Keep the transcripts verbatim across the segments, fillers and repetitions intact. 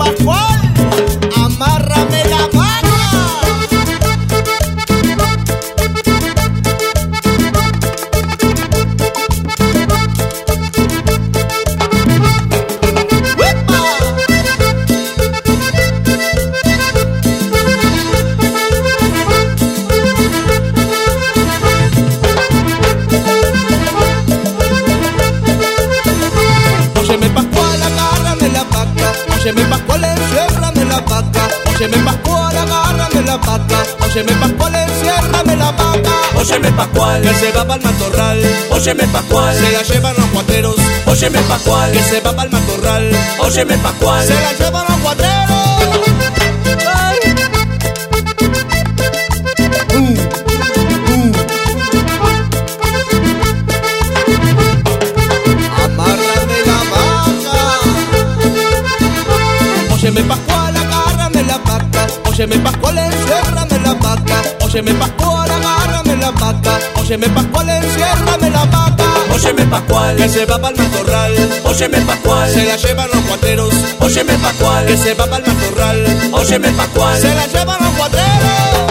Pascual, amárrame la vaca. ¡Uepa! Óyeme Pascual, agárrame la vaca. Óyeme Pascual, enciérrame la vaca. Óyeme Pascual, agárrame la vaca. Óyeme Pascual, enciérrame la vaca. Óyeme Pascual, Que se va pa'l matorral, óyeme Pascual, se la llevan los cuateros. óyeme Pascual, Que se va pa'l matorral, óyeme Pascual. se la llevan los cuateros. Ay. Uh, uh. Amárrame la vaca. Óyeme Pascual, agárrame la vaca. Óyeme Pascual, enciérrame la vaca. Óyeme Pascual, agárrame la vaca. Óyeme Pascual, enciérrame la vaca. Óyeme Pascual, Que se va pa'l matorral, óyeme Pascual, se la llevan los cuateros. óyeme Pascual, Que se va pa'l matorral, óyeme Pascual. se la llevan los cuateros.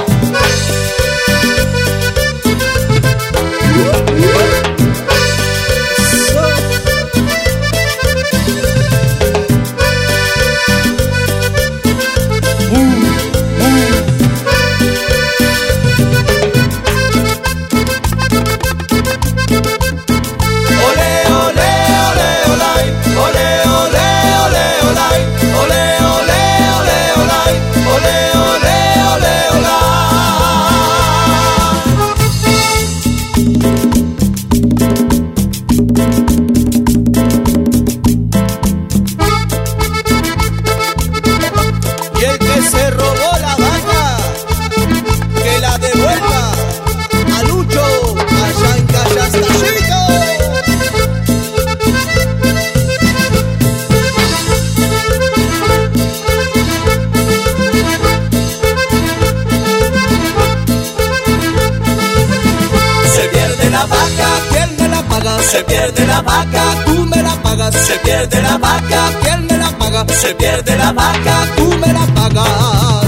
Ole, ole, ole, olay, ole, ole, ole, olay, ole, ole, ole, olay, ole, ole, ole, olay. Y el que se robó la vaca, que la devuelva a Lucho allá en Callastallito. Se pierde la vaca, ¿Quién me la paga? se pierde la vaca, Tú me la pagas. se pierde la vaca, ¿Quién me la paga? se pierde la vaca. Tú me la pagas.